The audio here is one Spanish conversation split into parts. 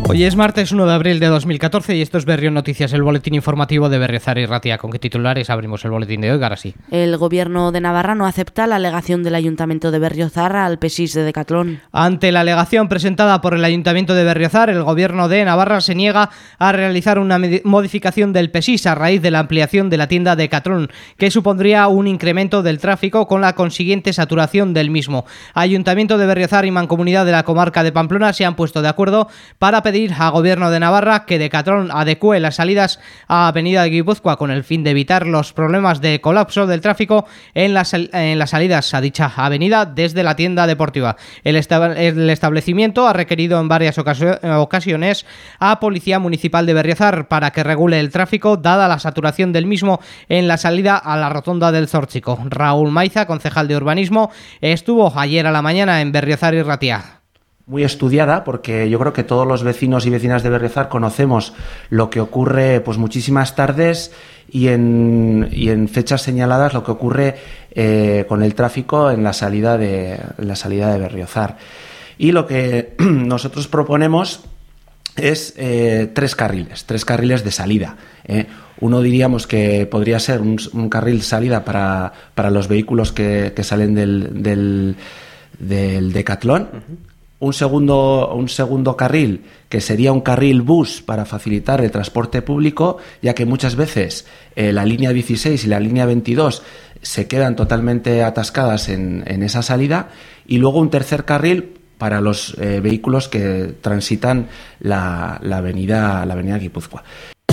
Hoy es martes 1 de abril de 2014 y esto es Berrión Noticias, el boletín informativo de Berriozar y Ratia. ¿Con qué titulares abrimos el boletín de hoy, ahora sí? El Gobierno de Navarra no acepta la alegación del Ayuntamiento de Berriozar al PESIS de Decatlón. Ante la alegación presentada por el Ayuntamiento de Berriozar, el Gobierno de Navarra se niega a realizar una modificación del PESIS a raíz de la ampliación de la tienda Decatlón, que supondría un incremento del tráfico con la consiguiente saturación del mismo. Ayuntamiento de Berriozar y Mancomunidad de la Comarca de Pamplona se han puesto de acuerdo para pedir al Gobierno de Navarra que Decatlón adecue las salidas a Avenida de Guipúzcoa con el fin de evitar los problemas de colapso del tráfico en las salidas a dicha avenida desde la tienda deportiva. El establecimiento ha requerido en varias ocasiones a Policía Municipal de Berriozar para que regule el tráfico dada la saturación del mismo en la salida a la rotonda del Zórchico. Raúl Maiza, concejal de urbanismo, estuvo ayer a la mañana en Berriozar y Ratia. Muy estudiada, porque yo creo que todos los vecinos y vecinas de Berriozar conocemos lo que ocurre pues muchísimas tardes y en fechas señaladas lo que ocurre con el tráfico en la salida de Berriozar. Y lo que nosotros proponemos es tres carriles de salida. Uno diríamos que podría ser un carril de salida para los vehículos que salen del Decatlón. Un segundo carril, que sería un carril bus para facilitar el transporte público, ya que muchas veces la línea 16 y la línea 22 se quedan totalmente atascadas en esa salida. Y luego un tercer carril para los vehículos que transitan la avenida Guipúzcoa.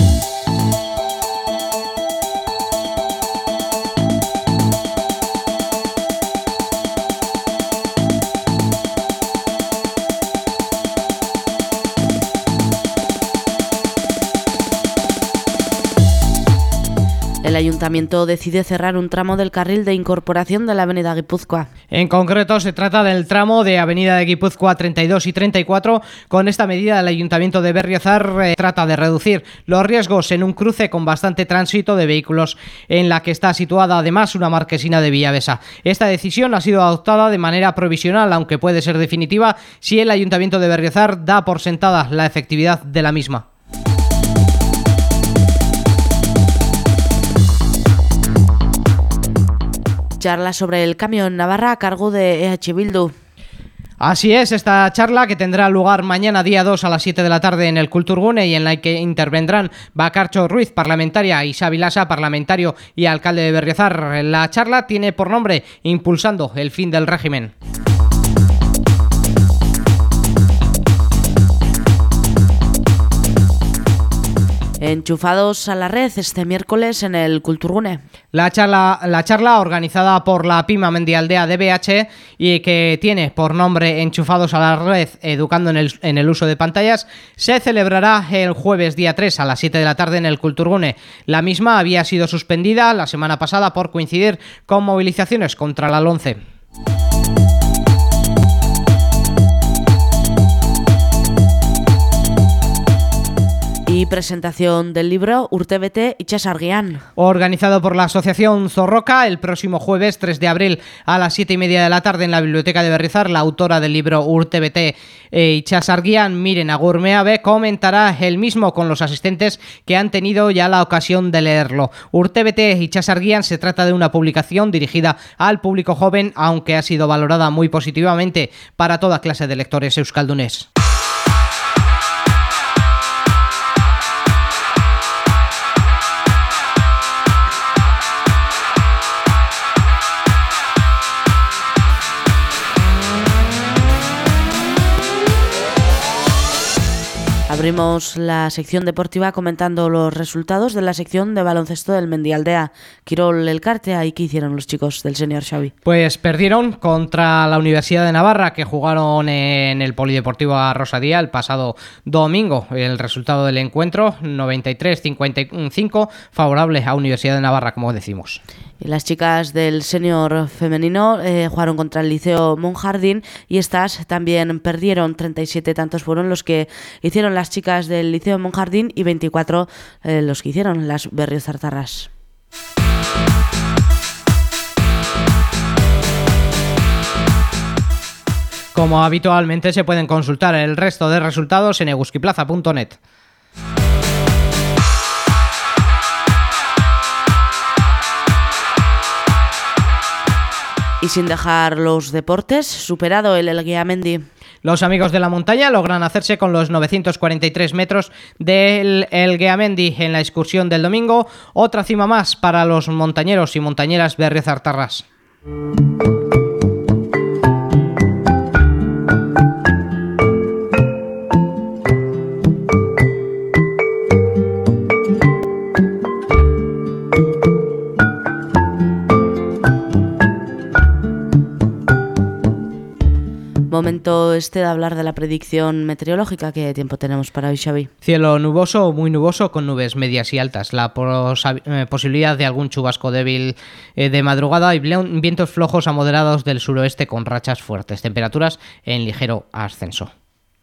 El Ayuntamiento decide cerrar un tramo del carril de incorporación de la Avenida Guipúzcoa. En concreto, se trata del tramo de Avenida de Guipúzcoa 32 y 34. Con esta medida, el Ayuntamiento de Berriozar trata de reducir los riesgos en un cruce con bastante tránsito de vehículos, en la que está situada además una marquesina de Villavesa. Esta decisión ha sido adoptada de manera provisional, aunque puede ser definitiva si el Ayuntamiento de Berriozar da por sentada la efectividad de la misma. Charla sobre el cambio en Navarra a cargo de EH Bildu. Así es, esta charla, que tendrá lugar mañana día 2 a las 7 de la tarde en el Kulturgune, y en la que intervendrán Bakartxo Ruiz, parlamentaria, y Xabi Lasa, parlamentario y alcalde de Berriozar. La charla tiene por nombre Impulsando el fin del régimen. Enchufados a la red este miércoles en el Kulturgune. La charla organizada por la Pima Mendialdea DBH y que tiene por nombre Enchufados a la red, educando en el uso de pantallas, se celebrará el jueves día 3 a las 7 de la tarde en el Kulturgune. La misma había sido suspendida la semana pasada por coincidir con movilizaciones contra la LOMCE. Y presentación del libro Urtebete Itxasargian. Organizado por la Asociación Zorroca, el próximo jueves 3 de abril a las 7:30 de la tarde en la Biblioteca de Berriozar, la autora del libro Urtebete Itxasargian, Miren Agurmeabe, comentará el mismo con los asistentes que han tenido ya la ocasión de leerlo. Urtebete Itxasargian se trata de una publicación dirigida al público joven, aunque ha sido valorada muy positivamente para toda clase de lectores euskaldunes. Abrimos la sección deportiva comentando los resultados de la sección de baloncesto del Mendialdea. Quirol Elkartea, ¿y qué hicieron los chicos del senior Xavi? Pues perdieron contra la Universidad de Navarra, que jugaron en el Polideportivo Arrosadía el pasado domingo. El resultado del encuentro, 93-55, favorable a Universidad de Navarra, como decimos. Y las chicas del senior femenino jugaron contra el Liceo Monjardín y estas también perdieron. 37 tantos fueron los que hicieron las chicas del Liceo Monjardín y 24 los que hicieron las berriozartarras. Como habitualmente, se pueden consultar el resto de resultados en eguskiplaza.net. Y sin dejar los deportes, superado el Elgueamendi. Los amigos de la montaña logran hacerse con los 943 metros del Elgueamendi en la excursión del domingo. Otra cima más para los montañeros y montañeras berriozartarras. Momento de hablar de la predicción meteorológica. ¿Qué tiempo tenemos para hoy, Xavi? Cielo nuboso o muy nuboso con nubes medias y altas. La posibilidad de algún chubasco débil de madrugada y vientos flojos a moderados del suroeste con rachas fuertes. Temperaturas en ligero ascenso.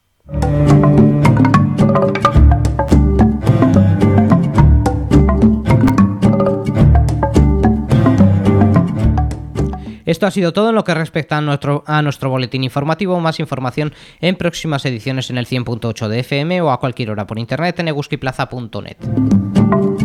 Esto ha sido todo en lo que respecta a nuestro boletín informativo. Más información en próximas ediciones en el 100.8 de FM o a cualquier hora por internet en eguskiplaza.net.